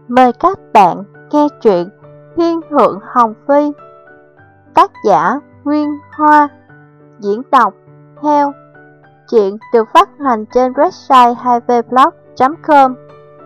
Mời các bạn nghe truyện Thiên Thượng Hồng Phi. Tác giả Nguyên Hoa. Diễn đọc Heo. Truyện được phát hành trên website 2vblog.com.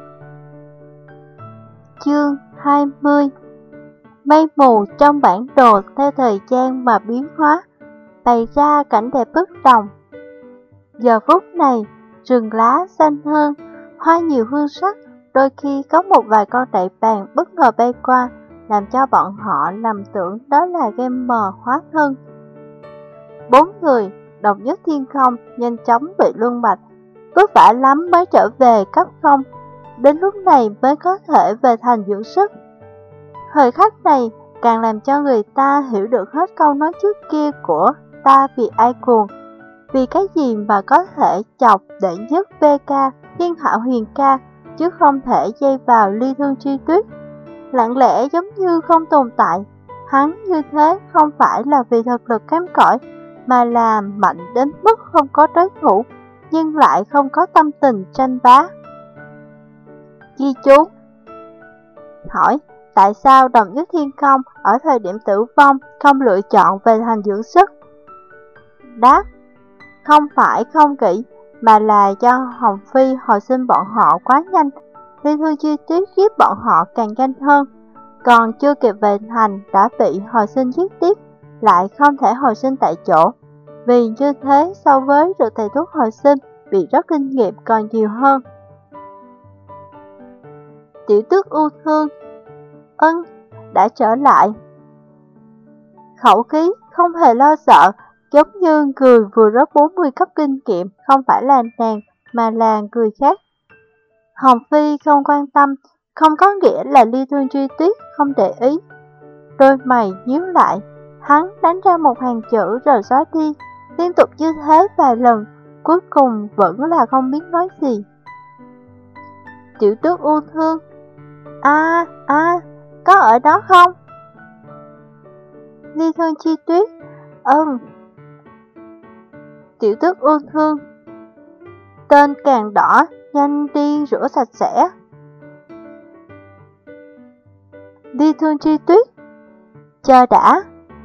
Chương 20. Mây mù trong bản đồ theo thời gian mà biến hóa, bày ra cảnh đẹp bất đồng. Giờ phút này, rừng lá xanh hơn, hoa nhiều hương sắc, đôi khi có một vài con đại bàng bất ngờ bay qua, làm cho bọn họ lầm tưởng đó là gamer hóa thân. 4 người, độc nhất thiên không, nhanh chóng bị luân bạch, vất vả lắm mới trở về cấp không, đến lúc này mới có thể về thành dưỡng sức. Thời khắc này càng làm cho người ta hiểu được hết câu nói trước kia của ta vì ai cuồng. Vì cái gì mà có thể chọc đệ nhất VK, thiên hạ huyền ca, chứ không thể dây vào ly thương truy tuyết. Lặng lẽ giống như không tồn tại. Hắn như thế không phải là vì thực lực kém cỏi, mà là mạnh đến mức không có đối thủ, nhưng lại không có tâm tình tranh bá. Ghi chú hỏi, tại sao đồng nhất thiên không ở thời điểm tử vong không lựa chọn về thành dưỡng sức? Đáp, không phải không kỹ, mà là do Hồng Phi hồi sinh bọn họ quá nhanh. Ly Thương Chi Tuyết giết bọn họ càng nhanh hơn, còn chưa kịp về thành đã bị hồi sinh giết tiếp, lại không thể hồi sinh tại chỗ. Vì như thế so với được thầy thuốc hồi sinh bị rất kinh nghiệm còn nhiều hơn. Tiểu Tước ưu thương, đã trở lại. Khẩu khí không hề lo sợ, giống như người vừa rớt 40 cấp kinh nghiệm, không phải là nàng, mà là người khác. Hồng Phi không quan tâm, không có nghĩa là Ly Thương Truy Tuyết không để ý. Đôi mày nhíu lại, hắn đánh ra một hàng chữ rồi xóa đi, liên tục như thế vài lần, cuối cùng vẫn là không biết nói gì. Tiểu Tước ưu thương, có ở đó không? Ly Thương Chi Tuyết, Tiểu Tước ưu thương, tên càng đỏ, nhanh đi rửa sạch sẽ. Ly Thương Chi Tuyết, chờ đã.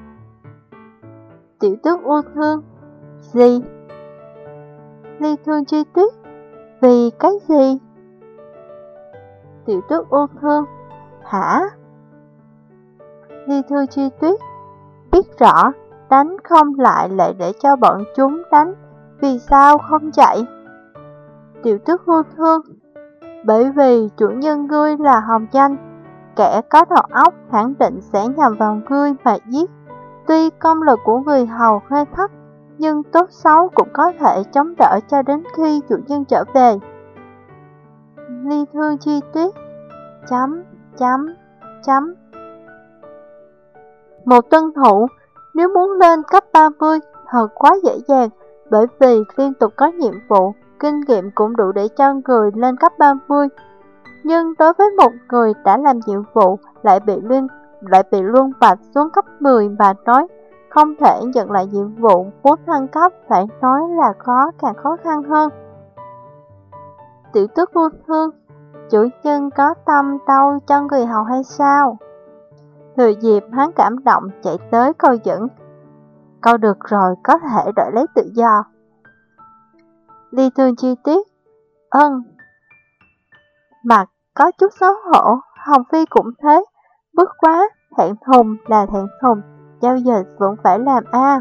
Tiểu Tước ưu thương, gì? Ly Thương Chi Tuyết, vì cái gì? Tiểu Tước ưu thương, hả? Ly Thương Chi Tuyết, biết rõ đánh không lại để cho bọn chúng đánh, vì sao không chạy? Tiểu Tước ưu thương, bởi vì chủ nhân ngươi là Hồng Danh, kẻ có đầu óc khẳng định sẽ nhằm vào ngươi mà giết. Tuy công lực của người hầu hơi thấp, nhưng tốt xấu cũng có thể chống đỡ cho đến khi chủ nhân trở về. Ly Thương Chi Tuyết, Một tân thủ, nếu muốn lên cấp 30 thật quá dễ dàng, bởi vì liên tục có nhiệm vụ, kinh nghiệm cũng đủ để cho người lên cấp 30. Nhưng đối với một người đã làm nhiệm vụ lại bị luân bạch xuống cấp 10 mà nói, không thể nhận lại nhiệm vụ muốn thăng cấp phải nói là càng khó khăn hơn. Tiểu Tước ưu thương, chủ nhân có tâm đau cho người hầu hay sao? Thừa dịp hắn cảm động chạy tới câu dẫn. Câu được rồi, có thể đợi lấy tự do. Ly Thương Chi Tuyết, Mặt có chút xấu hổ, Hồng Phi cũng thế. Bất quá, thẹn thùng là thẹn thùng, giao dịch vẫn phải làm a.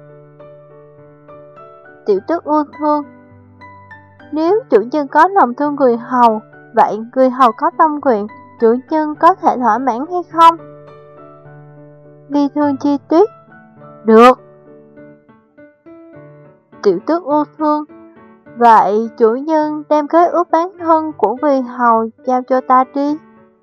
Tiểu Tước ưu thương, nếu chủ nhân có lòng thương người hầu, vậy người hầu có tâm nguyện, chủ nhân có thể thỏa mãn hay không? Ly Thương Chi Tuyết, được. Tiểu Tước ưu thương, vậy chủ nhân đem khế ước bán thân của người hầu giao cho ta đi.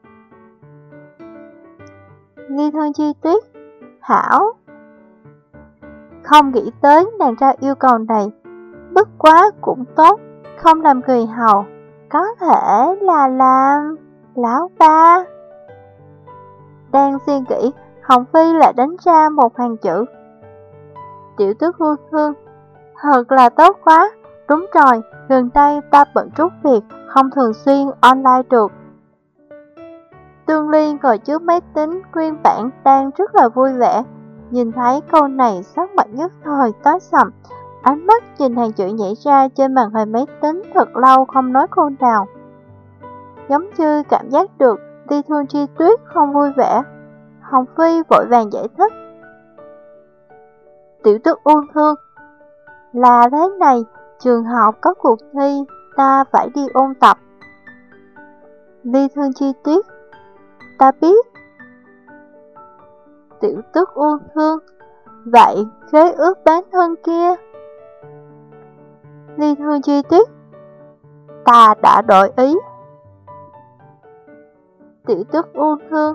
Ly Thương Chi Tuyết, hảo. Không nghĩ tới nàng ra yêu cầu này, bất quá cũng tốt, không làm người hầu, có thể là làm lão ba. Đang suy nghĩ, Hồng Phi lại đánh ra một hàng chữ. Tiểu Tước ưu thương, thật là tốt quá. Đúng rồi, gần đây ta bận chút việc, không thường xuyên online được. Tương Ly ngồi trước máy tính nguyên bản đang rất là vui vẻ. Nhìn thấy câu này sắc mặt nhất thời tối sầm, ánh mắt nhìn hàng chữ nhảy ra trên màn hình máy tính thật lâu không nói câu nào. Giống như cảm giác được Ly Thương Chi Tuyết không vui vẻ. Hồng Phi vội vàng giải thích. Tiểu Tức U Thương, là thế này, trường học có cuộc thi, ta phải đi ôn tập. Ly Thương Chi Tuyết, ta biết. Tiểu Tức U Thương, vậy khế ước bán thân kia? Ly Thương Chi Tuyết, ta đã đổi ý. Tiểu Tức U Thương,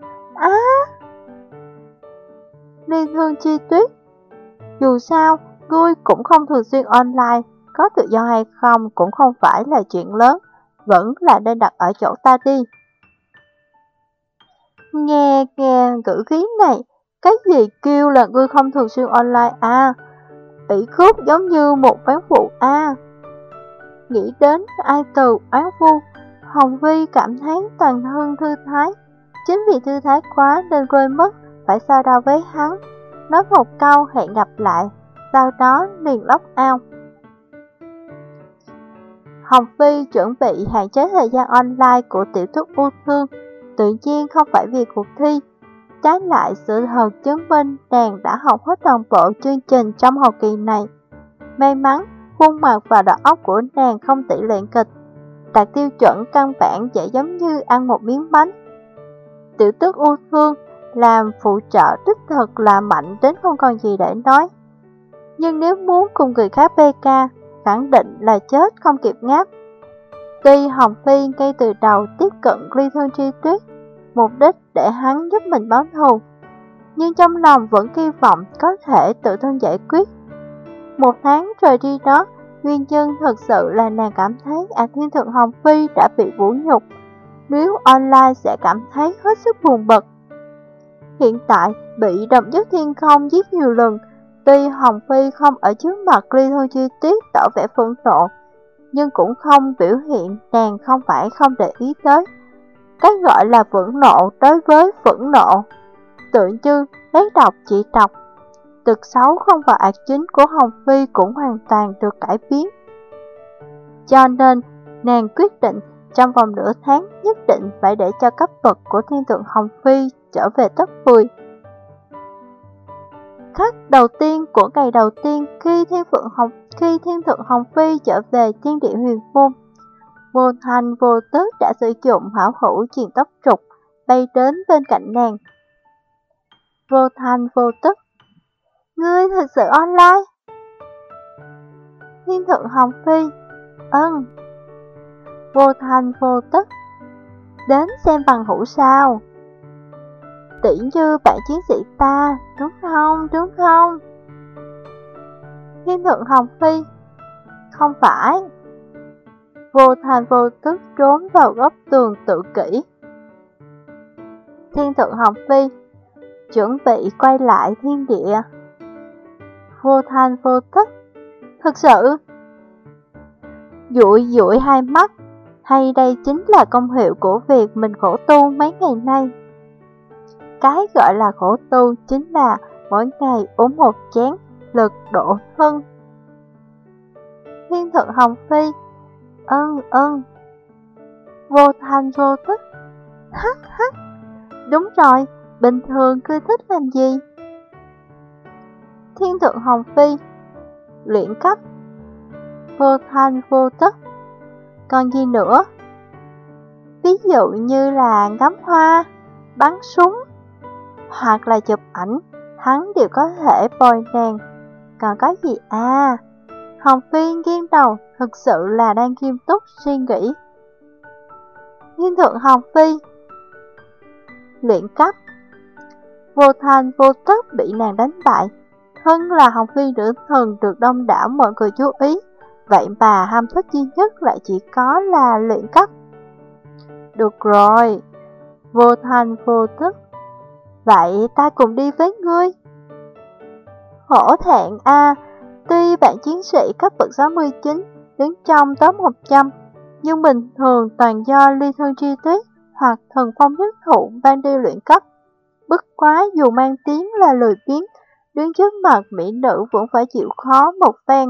Ly Thương Chi Tuyết, dù sao, ngươi cũng không thường xuyên online, có tự do hay không cũng không phải là chuyện lớn, vẫn là nên đặt ở chỗ ta đi. Nghe ngữ khí này, cái gì kêu là ngươi không thường xuyên online à? Ủy khúc giống như một phán phụ à? Nghĩ đến ai từ oán vu, Hồng Vi cảm thấy toàn thân thư thái. Chính vì thư thái quá nên quên mất phải so đo với hắn. Nói một câu hẹn gặp lại, sau đó liền log out. Hồng Phi chuẩn bị hạn chế thời gian online của Tiểu Tức U Thương, tự nhiên không phải vì cuộc thi. Trái lại sự thật chứng minh nàng đã học hết toàn bộ chương trình trong học kỳ này. May mắn, khuôn mặt và đầu óc của nàng không tỷ lệ kịch, đạt tiêu chuẩn căn bản dễ giống như ăn một miếng bánh. Tiểu Tức U Thương làm phụ trợ đích thực là mạnh đến không còn gì để nói. Nhưng nếu muốn cùng người khác PK, khẳng định là chết không kịp ngáp. Tuy Hồng Phi ngay từ đầu tiếp cận Ly Thương Chi Tuyết, mục đích để hắn giúp mình báo thù, nhưng trong lòng vẫn kỳ vọng có thể tự thân giải quyết. Một tháng rồi đi đó, nguyên nhân thật sự là nàng cảm thấy Thiên Thượng Hồng Phi đã bị vũ nhục, nếu online sẽ cảm thấy hết sức buồn bực. Hiện tại bị Độc Nhất Thiên Không giết nhiều lần, tuy Hồng Phi không ở trước mặt Ly Thương Chi Tuyết tỏ vẻ phẫn nộ, nhưng cũng không biểu hiện nàng không phải không để ý tới. Cái gọi là phẫn nộ đối với phẫn nộ, tự như lấy độc trị độc. Tật xấu không vào ác chính của Hồng Phi cũng hoàn toàn được cải biến. Cho nên, nàng quyết định trong vòng nửa tháng nhất định phải để cho cấp bậc của Thiên Thượng Hồng Phi trở về top 10. Khắc đầu tiên của ngày đầu tiên khi Thiên Thượng Hồng Phi trở về Thiên Địa Huyền Môn, vô thành vô tức đã sử dụng hảo hữu truyền tốc trục bay đến bên cạnh nàng. Vô thành vô tức, ngươi thật sự online? Thiên Thượng Hồng Phi, vô thành vô tức, đến xem bằng hữu sao? Tỉ như bạn chiến sĩ ta, đúng không? Thiên Thượng Hồng Phi, không phải. Vô thành vô tức trốn vào góc tường tự kỷ. Thiên Thượng Hồng Phi, chuẩn bị quay lại thiên địa. Vô thành vô tức, thực sự. Dụi hai mắt, hay đây chính là công hiệu của việc mình khổ tu mấy ngày nay. Cái gọi là khổ tu chính là mỗi ngày uống một chén lực độ thân. Thiên Thượng Hồng Phi, vô thành vô tức, hắc, đúng rồi, bình thường cứ thích làm gì? Thiên Thượng Hồng Phi, luyện cấp. Vô thành vô tức, còn gì nữa? Ví dụ như là ngắm hoa, bắn súng, hoặc là chụp ảnh, hắn đều có thể bồi nàng. Còn có gì à? Hồng Phi nghiêng đầu, thực sự là đang nghiêm túc suy nghĩ. Thiên Thượng Hồng Phi, luyện cấp. Vô thành vô tức bị nàng đánh bại. Thân là Hồng Phi nữ thần được đông đảo mọi người chú ý, vậy mà ham thích duy nhất lại chỉ có là luyện cấp. Được rồi, vô thành vô tức, vậy ta cùng đi với ngươi. Hổ thẹn a, tuy bạn chiến sĩ cấp bậc 69 đứng trong top 100, nhưng bình thường toàn do Ly Thương Chi Tuyết hoặc thần phong nhất thụ ban đi luyện cấp. Bất quá dù mang tiếng là lười biếng, đứng trước mặt mỹ nữ vẫn phải chịu khó một phen.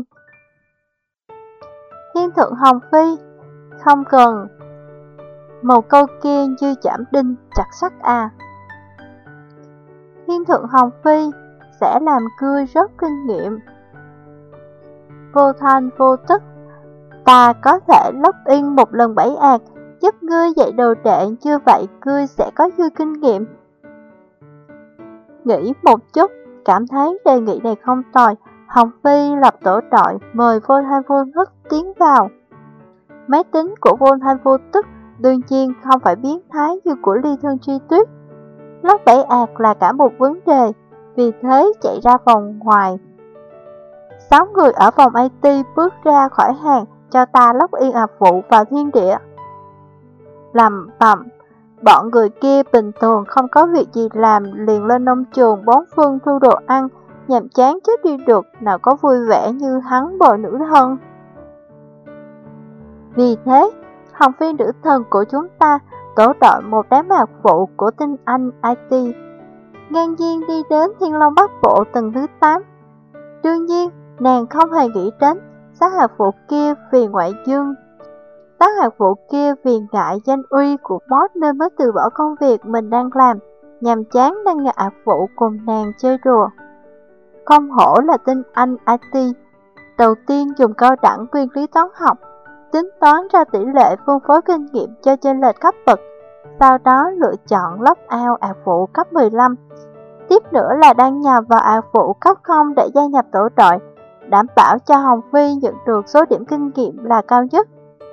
Thiên thượng Hồng Phi, không cần. Một câu kia như chạm đinh chặt sắt à. Thiên thượng Hồng Phi sẽ làm ngươi rất kinh nghiệm. Vô thanh vô tức, ta có thể lấp in một lần 7 ạc, giúp ngươi dạy đồ đệ, như vậy ngươi sẽ có dư kinh nghiệm. Nghĩ một chút, cảm thấy đề nghị này không tồi, Hồng Phi lập tổ trọi mời vô thanh vô tức tiến vào. Máy tính của vô thanh vô tức đương nhiên không phải biến thái như của Ly Thương Chi Tuyết. Lóc 7 ạc là cả một vấn đề, vì thế chạy ra phòng ngoài. 6 người ở phòng IT bước ra khỏi hàng, cho ta lóc yên ạc vụ vào thiên địa. Lầm bầm, bọn người kia bình thường không có việc gì làm, liền lên nông trường bón phân thu đồ ăn, nhàm chán chết đi được, nào có vui vẻ như hắn bồi nữ thân. Vì thế, Hồng Phi nữ thần của chúng ta tổ đội một đám mạc vụ của tinh anh IT, ngang nhiên đi đến Thiên Long Bắc Bộ tầng thứ 8. Đương nhiên, nàng không hề nghĩ đến sát hạt vụ kia vì ngoại dương. Sát hạt vụ kia vì ngại danh uy của boss nên mới từ bỏ công việc mình đang làm, nhàm chán đang ngại hạt vụ cùng nàng chơi đùa. Không hổ là tinh anh IT, đầu tiên dùng cao đẳng nguyên lý toán học, tính toán ra tỷ lệ phân phối kinh nghiệm cho chênh lệch cấp bậc, sau đó lựa chọn lóc out ạc vụ cấp 15. Tiếp nữa là đăng nhập vào ạc vụ cấp 0 để gia nhập tổ đội, đảm bảo cho Hồng Phi nhận được số điểm kinh nghiệm là cao nhất.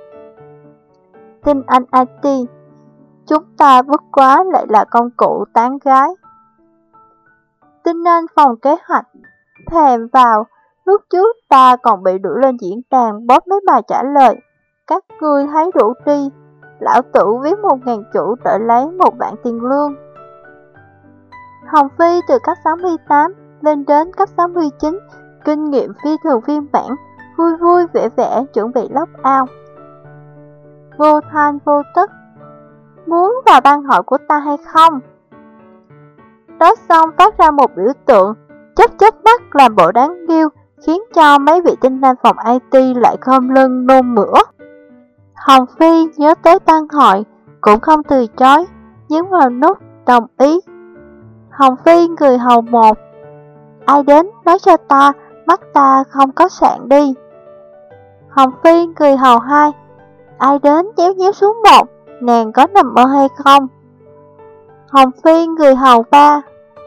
Tinh anh IT, chúng ta bất quá lại là công cụ tán gái. Tinh anh phòng kế hoạch, thèm vào, lúc trước ta còn bị đuổi lên diễn đàn bóp mấy bài trả lời. Các ngươi thấy đủ đi, lão tử viết 1000 chữ đợi lấy 1 vạn tiền lương. Hồng Phi từ cấp 68 lên đến cấp 69, kinh nghiệm phi thường phiên bản, vui vui vẻ vẻ chuẩn bị lóc out. Vô thanh vô tức, muốn vào ban hội của ta hay không? Nói xong phát ra một biểu tượng, chớp mắt làm bộ đáng yêu, khiến cho mấy vị tinh anh phòng IT lại khom lưng nôn mửa. Hồng Phi nhớ tới ban hội, cũng không từ chối, nhấn vào nút đồng ý. Hồng Phi người hầu 1, ai đến nói cho ta, mắt ta không có sạn đi. Hồng Phi người hầu 2, ai đến chéo nhéo xuống 1, nàng có nằm mơ hay không? Hồng Phi người hầu 3,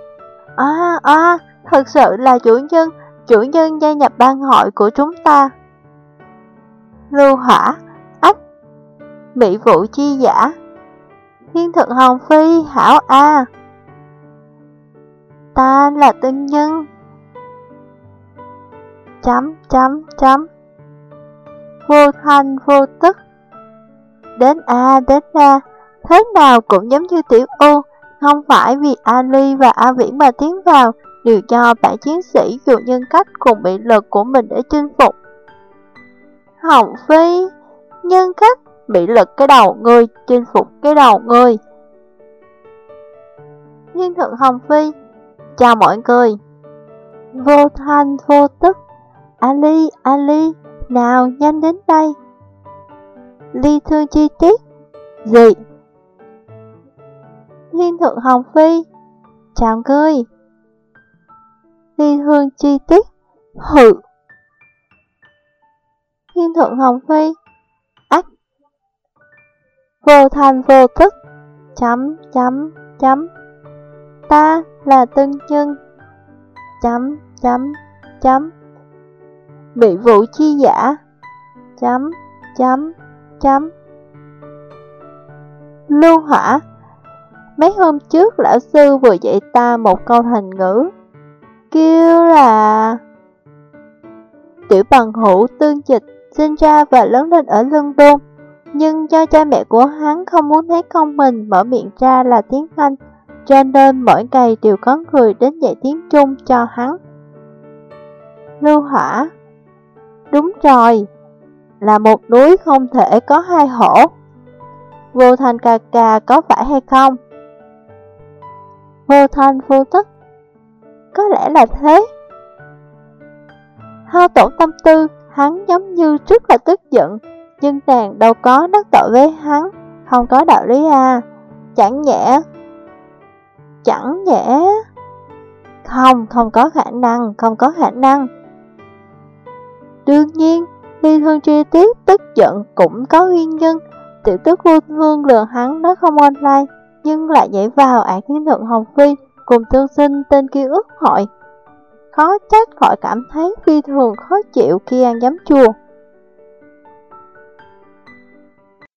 thật sự là chủ nhân gia nhập ban hội của chúng ta. Lưu Hỏa, ách, mỹ vụ chi giả. Thiên thượng Hồng Phi, hảo a. Ta là tân nhân. Vô thanh vô tức. Đến a, đến ra, thế nào cũng giống như tiểu U, không phải vì Ali và A Viễn mà tiến vào, đều cho bản chiến sĩ dùng nhân cách cùng bị lực của mình để chinh phục. Hồng Phi, nhân cách, bị lực cái đầu ngươi, chinh phục cái đầu ngươi. Thiên thượng Hồng Phi, chào mọi người. Vô thanh vô tức, Ali, nào nhanh đến đây. Ly Thương Chi Tiết, gì? Thiên thượng Hồng Phi, chào ngươi. Ly Thương Chi Tiết, hừ. Thiên thượng Hồng Phi, ách. Vô thanh vô tức, ta là tân nhân, bị vụ chi giả, Lưu Hỏa, mấy hôm trước lão sư vừa dạy ta một câu thành ngữ, kêu là tiểu bằng hữu tương dịch, sinh ra và lớn lên ở London, nhưng do cha mẹ của hắn không muốn thấy con mình mở miệng ra là tiếng Anh, cho nên mỗi ngày đều có người đến dạy tiếng Trung cho hắn. Lưu Hỏa, đúng rồi, là một núi không thể có hai hổ. Vô Thanh ca ca có phải hay không? Vô Thanh vô tức. Có lẽ là thế. Hao tổn tâm tư, hắn giống như rất là tức giận, nhưng nàng đâu có đắc tội với hắn, không có đạo lý à. Chẳng nhẽ. Không có khả năng. Đương nhiên, Ly Thương Tri Tiết tức giận cũng có nguyên nhân. Tiểu tức Vô Thương lừa hắn nói không online, nhưng lại nhảy vào ải khí thượng Hồng Phi cùng tương sinh tên kia ước hội. Khó trách khỏi cảm thấy phi thường khó chịu khi ăn giấm chua.